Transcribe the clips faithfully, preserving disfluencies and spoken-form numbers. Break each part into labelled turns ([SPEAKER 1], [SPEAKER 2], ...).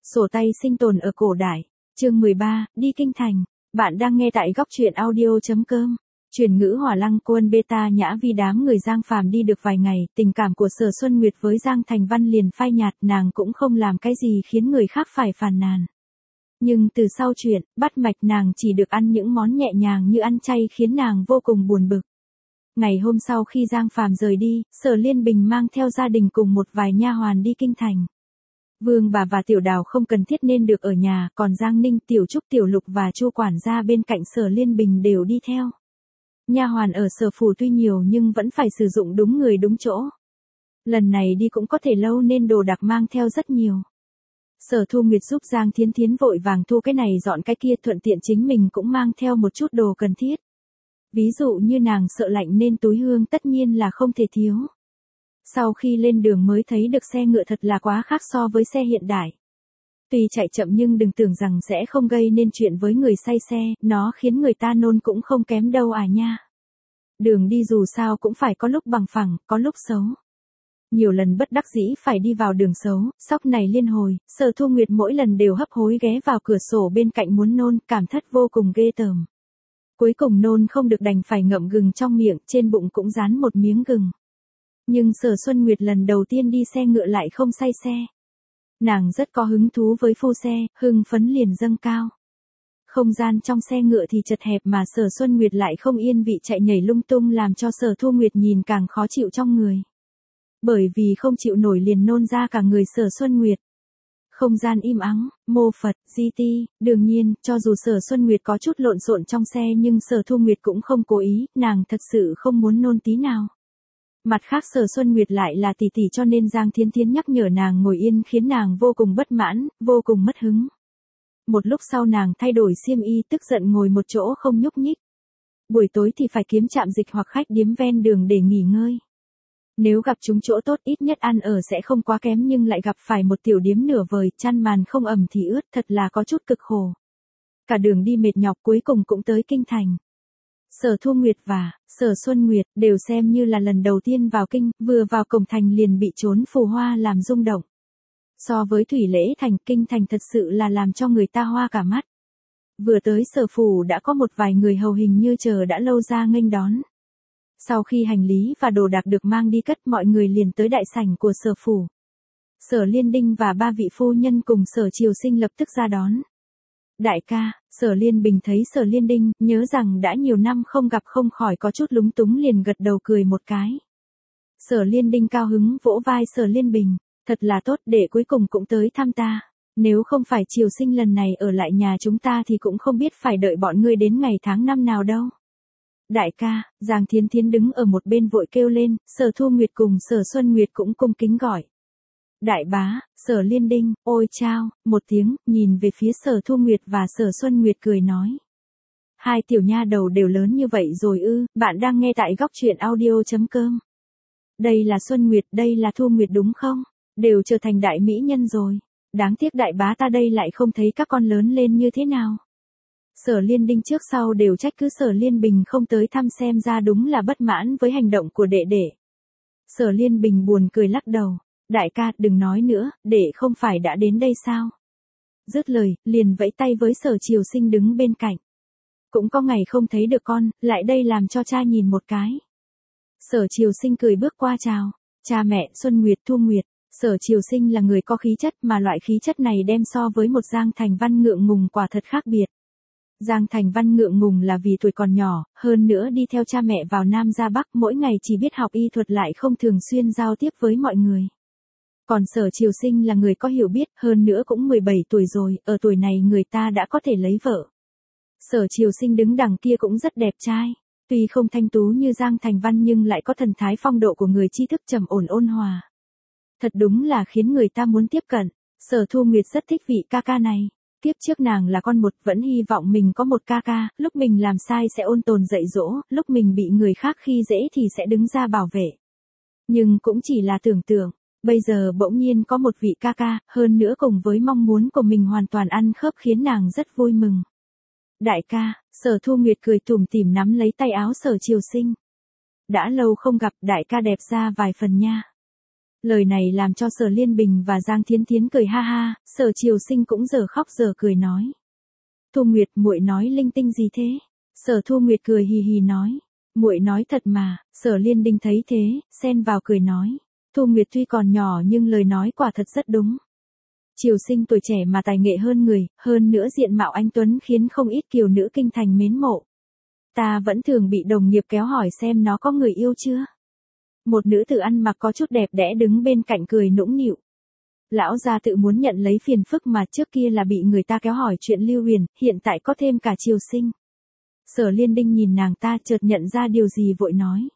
[SPEAKER 1] Sổ tay sinh tồn ở cổ đại. Chương mười ba, đi kinh thành. Bạn đang nghe tại góc truyện audio chấm com. Truyền ngữ Hỏa Lăng Quân beta nhã vi đám người Giang Phàm đi được vài ngày, tình cảm của Sở Xuân Nguyệt với Giang Thành Văn liền phai nhạt, nàng cũng không làm cái gì khiến người khác phải phàn nàn. Nhưng từ sau chuyện, bắt mạch nàng chỉ được ăn những món nhẹ nhàng như ăn chay khiến nàng vô cùng buồn bực. Ngày hôm sau khi Giang Phàm rời đi, Sở Liên Bình mang theo gia đình cùng một vài nha hoàn đi kinh thành. Vương bà và Tiểu Đào không cần thiết nên được ở nhà, còn Giang Ninh, Tiểu Trúc, Tiểu Lục và Chu quản gia bên cạnh Sở Liên Bình đều đi theo. Nha hoàn ở Sở phủ tuy nhiều nhưng vẫn phải sử dụng đúng người đúng chỗ. Lần này đi cũng có thể lâu nên đồ đạc mang theo rất nhiều. Sở Thu Nguyệt giúp Giang Thiến Thiến vội vàng thu cái này dọn cái kia, thuận tiện chính mình cũng mang theo một chút đồ cần thiết. Ví dụ như nàng sợ lạnh nên túi hương tất nhiên là không thể thiếu. Sau khi lên đường mới thấy được xe ngựa thật là quá khác so với xe hiện đại. Tuy chạy chậm nhưng đừng tưởng rằng sẽ không gây nên chuyện với người say xe, nó khiến người ta nôn cũng không kém đâu à nha. Đường đi dù sao cũng phải có lúc bằng phẳng, có lúc xấu. Nhiều lần bất đắc dĩ phải đi vào đường xấu, sóc này liên hồi, Sở Thu Nguyệt mỗi lần đều hấp hối ghé vào cửa sổ bên cạnh muốn nôn, cảm thất vô cùng ghê tởm. Cuối cùng nôn không được đành phải ngậm gừng trong miệng, trên bụng cũng dán một miếng gừng. Nhưng Sở Xuân Nguyệt lần đầu tiên đi xe ngựa lại không say xe. Nàng rất có hứng thú với phu xe, hưng phấn liền dâng cao. Không gian trong xe ngựa thì chật hẹp mà Sở Xuân Nguyệt lại không yên vị chạy nhảy lung tung làm cho Sở Thu Nguyệt nhìn càng khó chịu trong người. Bởi vì không chịu nổi liền nôn ra cả người Sở Xuân Nguyệt. Không gian im ắng, mô Phật, di ti, đương nhiên, cho dù Sở Xuân Nguyệt có chút lộn xộn trong xe nhưng Sở Thu Nguyệt cũng không cố ý, nàng thật sự không muốn nôn tí nào. Mặt khác Sở Xuân Nguyệt lại là tỷ tỷ cho nên Giang Thiến Thiến nhắc nhở nàng ngồi yên khiến nàng vô cùng bất mãn, vô cùng mất hứng. Một lúc sau nàng thay đổi xiêm y tức giận ngồi một chỗ không nhúc nhích. Buổi tối thì phải kiếm trạm dịch hoặc khách điếm ven đường để nghỉ ngơi. Nếu gặp chúng chỗ tốt ít nhất ăn ở sẽ không quá kém nhưng lại gặp phải một tiểu điếm nửa vời, chăn màn không ẩm thì ướt, thật là có chút cực khổ. Cả đường đi mệt nhọc cuối cùng cũng tới kinh thành. Sở Thu Nguyệt và Sở Xuân Nguyệt đều xem như là lần đầu tiên vào kinh, vừa vào cổng thành liền bị trốn phù hoa làm rung động. So với Thủy Lễ thành, kinh thành thật sự là làm cho người ta hoa cả mắt. Vừa tới Sở phủ đã có một vài người hầu hình như chờ đã lâu ra nghênh đón. Sau khi hành lý và đồ đạc được mang đi cất, mọi người liền tới đại sảnh của Sở phủ. Sở Liên Đinh và ba vị phu nhân cùng Sở Triều Sinh lập tức ra đón. Đại ca, Sở Liên Bình thấy Sở Liên Đinh, nhớ rằng đã nhiều năm không gặp không khỏi có chút lúng túng liền gật đầu cười một cái. Sở Liên Đinh cao hứng vỗ vai Sở Liên Bình, thật là tốt, để cuối cùng cũng tới thăm ta. Nếu không phải Triều Sinh lần này ở lại nhà chúng ta thì cũng không biết phải đợi bọn ngươi đến ngày tháng năm nào đâu. Đại ca, Giang Thiến Thiến đứng ở một bên vội kêu lên, Sở Thu Nguyệt cùng Sở Xuân Nguyệt cũng cung kính gọi. Đại bá, Sở Liên Đinh, ôi chao, một tiếng, nhìn về phía Sở Thu Nguyệt và Sở Xuân Nguyệt cười nói. Hai tiểu nha đầu đều lớn như vậy rồi ư, bạn đang nghe tại góc truyện audio chấm com. Đây là Xuân Nguyệt, đây là Thu Nguyệt đúng không? Đều trở thành đại mỹ nhân rồi. Đáng tiếc đại bá ta đây lại không thấy các con lớn lên như thế nào. Sở Liên Đinh trước sau đều trách cứ Sở Liên Bình không tới thăm xem ra đúng là bất mãn với hành động của đệ đệ. Sở Liên Bình buồn cười lắc đầu. Đại ca, đừng nói nữa, đệ không phải đã đến đây sao? Dứt lời, liền vẫy tay với Sở Triều Sinh đứng bên cạnh. Cũng có ngày không thấy được con, lại đây làm cho cha nhìn một cái. Sở Triều Sinh cười bước qua chào. Cha mẹ, Xuân Nguyệt, Thu Nguyệt. Sở Triều Sinh là người có khí chất mà loại khí chất này đem so với một Giang Thành Văn ngượng ngùng quả thật khác biệt. Giang Thành Văn ngượng ngùng là vì tuổi còn nhỏ, hơn nữa đi theo cha mẹ vào Nam ra Bắc mỗi ngày chỉ biết học y thuật lại không thường xuyên giao tiếp với mọi người. Còn Sở Triều Sinh là người có hiểu biết, hơn nữa cũng mười bảy tuổi rồi, ở tuổi này người ta đã có thể lấy vợ. Sở Triều Sinh đứng đằng kia cũng rất đẹp trai, tuy không thanh tú như Giang Thành Văn nhưng lại có thần thái phong độ của người tri thức trầm ổn ôn hòa. Thật đúng là khiến người ta muốn tiếp cận. Sở Thu Nguyệt rất thích vị ca ca này. Tiếp trước nàng là con một, vẫn hy vọng mình có một ca ca, lúc mình làm sai sẽ ôn tồn dạy dỗ, lúc mình bị người khác khi dễ thì sẽ đứng ra bảo vệ. Nhưng cũng chỉ là tưởng tượng, bây giờ bỗng nhiên có một vị ca ca, hơn nữa cùng với mong muốn của mình hoàn toàn ăn khớp khiến nàng rất vui mừng. Đại ca, Sở Thu Nguyệt cười tủm tỉm nắm lấy tay áo Sở Triều Sinh. Đã lâu không gặp, đại ca đẹp ra vài phần nha. Lời này làm cho Sở Liên Bình và Giang Thiến Thiến cười ha ha, Sở Triều Sinh cũng giờ khóc giờ cười nói. Thu Nguyệt, muội nói linh tinh gì thế? Sở Thu Nguyệt cười hì hì nói. Muội nói thật mà. Sở Liên Đinh thấy thế, xen vào cười nói. Thu Nguyệt tuy còn nhỏ nhưng lời nói quả thật rất đúng. Triều Sinh tuổi trẻ mà tài nghệ hơn người, hơn nữa diện mạo anh tuấn khiến không ít kiều nữ kinh thành mến mộ. Ta vẫn thường bị đồng nghiệp kéo hỏi xem nó có người yêu chưa. Một nữ tử ăn mặc có chút đẹp đẽ đứng bên cạnh cười nũng nịu. Lão gia tự muốn nhận lấy phiền phức mà trước kia là bị người ta kéo hỏi chuyện Lưu Huyền, hiện tại có thêm cả Triều Sinh. Sở Liên Đinh nhìn nàng ta chợt nhận ra điều gì vội nói.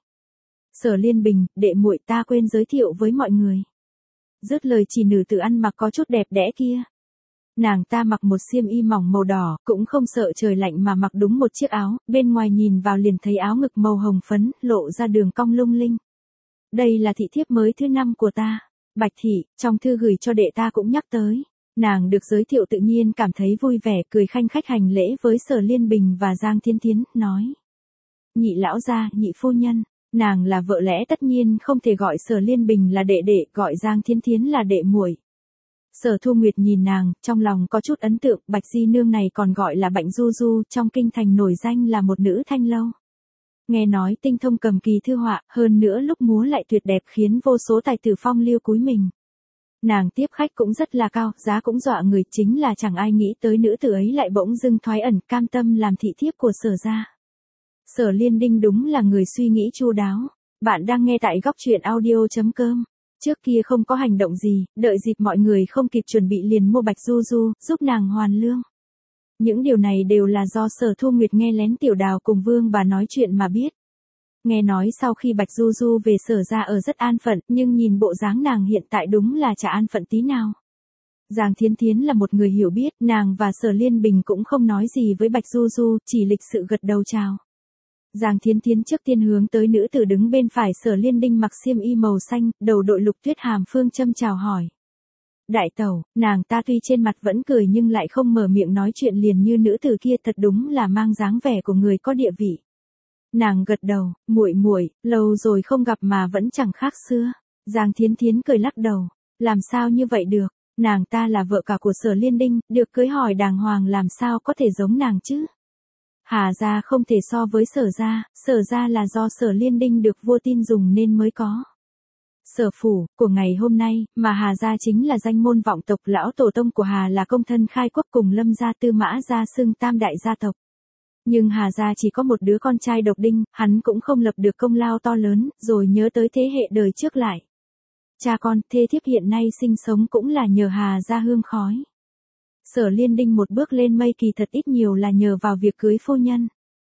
[SPEAKER 1] Sở Liên Bình, đệ muội ta quên giới thiệu với mọi người. Dứt lời chỉ nữ tử ăn mặc có chút đẹp đẽ kia. Nàng ta mặc một xiêm y mỏng màu đỏ, cũng không sợ trời lạnh mà mặc đúng một chiếc áo, bên ngoài nhìn vào liền thấy áo ngực màu hồng phấn, lộ ra đường cong lung linh. Đây là thị thiếp mới thứ năm của ta. Bạch thị, trong thư gửi cho đệ ta cũng nhắc tới. Nàng được giới thiệu tự nhiên cảm thấy vui vẻ, cười khanh khách hành lễ với Sở Liên Bình và Giang Thiến Thiến, nói. Nhị lão gia, nhị phu nhân, nàng là vợ lẽ tất nhiên không thể gọi Sở Liên Bình là đệ đệ, gọi Giang Thiến Thiến là đệ muội. Sở Thu Nguyệt nhìn nàng, trong lòng có chút ấn tượng, Bạch Di Nương này còn gọi là Bạch Du Du, trong kinh thành nổi danh là một nữ thanh lâu. Nghe nói tinh thông cầm kỳ thư họa, hơn nữa lúc múa lại tuyệt đẹp khiến vô số tài tử phong lưu cúi mình. Nàng tiếp khách cũng rất là cao, giá cũng dọa người, chính là chẳng ai nghĩ tới nữ tử ấy lại bỗng dưng thoái ẩn cam tâm làm thị thiếp của Sở gia. Sở Liên Đinh đúng là người suy nghĩ chu đáo. Bạn đang nghe tại góc truyện audio chấm com. Trước kia không có hành động gì, đợi dịp mọi người không kịp chuẩn bị liền mua Bạch Du Du, giúp nàng hoàn lương. Những điều này đều là do Sở Thu Nguyệt nghe lén Tiểu Đào cùng Vương bà nói chuyện mà biết. Nghe nói sau khi Bạch Du Du về Sở gia ở rất an phận, nhưng nhìn bộ dáng nàng hiện tại đúng là chả an phận tí nào. Giang Thiến Thiến là một người hiểu biết, nàng và Sở Liên Bình cũng không nói gì với Bạch Du Du, chỉ lịch sự gật đầu chào. Giang Thiến Thiến trước tiên hướng tới nữ tử đứng bên phải Sở Liên Đinh mặc xiêm y màu xanh, đầu đội lục tuyết hàm phương châm chào hỏi. Đại tẩu, nàng ta tuy trên mặt vẫn cười nhưng lại không mở miệng nói chuyện liền như nữ tử kia, thật đúng là mang dáng vẻ của người có địa vị. Nàng gật đầu, muội muội, lâu rồi không gặp mà vẫn chẳng khác xưa. Giang Thiến Thiến cười lắc đầu, làm sao như vậy được, nàng ta là vợ cả của Sở Liên Đinh, được cưới hỏi đàng hoàng làm sao có thể giống nàng chứ. Hà gia không thể so với Sở gia, Sở gia là do Sở Liên Đinh được vua tin dùng nên mới có. Sở phủ, của ngày hôm nay, mà Hà gia chính là danh môn vọng tộc, lão tổ tông của Hà là công thân khai quốc cùng Lâm gia Tư Mã gia xưng tam đại gia tộc. Nhưng Hà gia chỉ có một đứa con trai độc đinh, hắn cũng không lập được công lao to lớn, rồi nhớ tới thế hệ đời trước lại. Cha con, thê thiếp hiện nay sinh sống cũng là nhờ Hà gia hương khói. Sở Liên Đinh một bước lên mây kỳ thật ít nhiều là nhờ vào việc cưới phu nhân.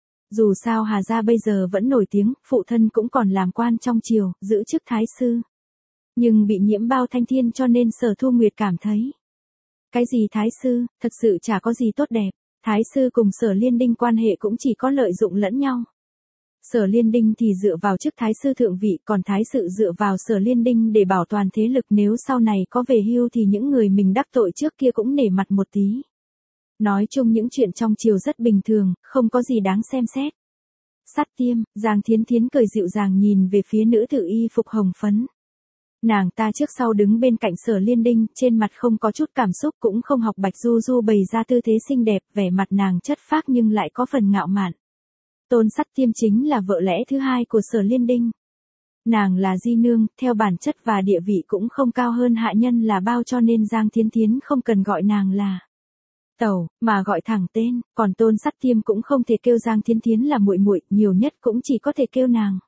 [SPEAKER 1] Dù sao Hà gia bây giờ vẫn nổi tiếng, phụ thân cũng còn làm quan trong triều, giữ chức thái sư. Nhưng bị nhiễm bao thanh thiên cho nên Sở Thu Nguyệt cảm thấy. Cái gì thái sư, thật sự chả có gì tốt đẹp. Thái sư cùng Sở Liên Đinh quan hệ cũng chỉ có lợi dụng lẫn nhau. Sở Liên Đinh thì dựa vào chức thái sư thượng vị, còn thái sự dựa vào Sở Liên Đinh để bảo toàn thế lực, nếu sau này có về hưu thì những người mình đắc tội trước kia cũng nể mặt một tí. Nói chung những chuyện trong triều rất bình thường, không có gì đáng xem xét. Sát tiêm, Giang Thiến Thiến cười dịu dàng nhìn về phía nữ tử y phục hồng phấn. Nàng ta trước sau đứng bên cạnh Sở Liên Đinh, trên mặt không có chút cảm xúc, cũng không học Bạch Du Du bày ra tư thế xinh đẹp, vẻ mặt nàng chất phác nhưng lại có phần ngạo mạn. Tôn Sắt Tiêm chính là vợ lẽ thứ hai của Sở Liên Đinh. Nàng là di nương, theo bản chất và địa vị cũng không cao hơn hạ nhân là bao, cho nên Giang Thiến Thiến không cần gọi nàng là tẩu, mà gọi thẳng tên, còn Tôn Sắt Tiêm cũng không thể kêu Giang Thiến Thiến là muội muội, nhiều nhất cũng chỉ có thể kêu nàng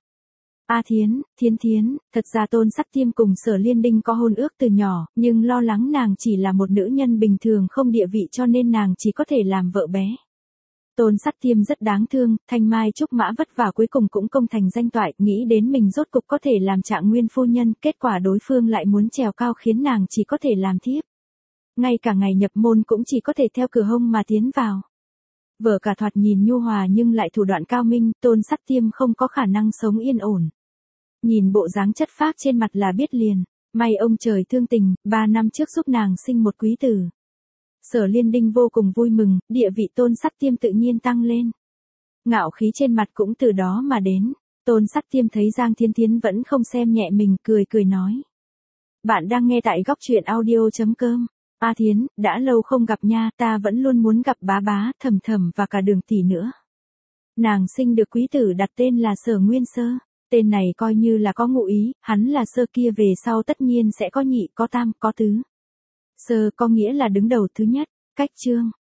[SPEAKER 1] A Thiến, Thiến Thiến. Thật ra Tôn Sắt Tiêm cùng Sở Liên Đinh có hôn ước từ nhỏ, nhưng lo lắng nàng chỉ là một nữ nhân bình thường không địa vị cho nên nàng chỉ có thể làm vợ bé. Tôn Sắt Tiêm rất đáng thương, thanh mai trúc mã vất vả cuối cùng cũng công thành danh toại, nghĩ đến mình rốt cục có thể làm Trạng Nguyên phu nhân, kết quả đối phương lại muốn trèo cao khiến nàng chỉ có thể làm thiếp. Ngay cả ngày nhập môn cũng chỉ có thể theo cửa hông mà tiến vào. Vợ cả thoạt nhìn nhu hòa nhưng lại thủ đoạn cao minh, Tôn Sắt Tiêm không có khả năng sống yên ổn. Nhìn bộ dáng chất phác trên mặt là biết liền, may ông trời thương tình, ba năm trước giúp nàng sinh một quý tử. Sở Liên Đinh vô cùng vui mừng, địa vị Tôn Sắt Tiêm tự nhiên tăng lên. Ngạo khí trên mặt cũng từ đó mà đến. Tôn Sắt Tiêm thấy Giang Thiến Thiến vẫn không xem nhẹ mình, cười cười nói. Bạn đang nghe tại góc truyện audio.com. A Thiến, đã lâu không gặp nha, ta vẫn luôn muốn gặp bá bá, thầm thầm và cả Đường tỷ nữa. Nàng sinh được quý tử đặt tên là Sở Nguyên Sơ. Tên này coi như là có ngụ ý, hắn là Sơ kia về sau tất nhiên sẽ có nhị, có tam, có tứ. Sơ có nghĩa là đứng đầu thứ nhất, cách chương.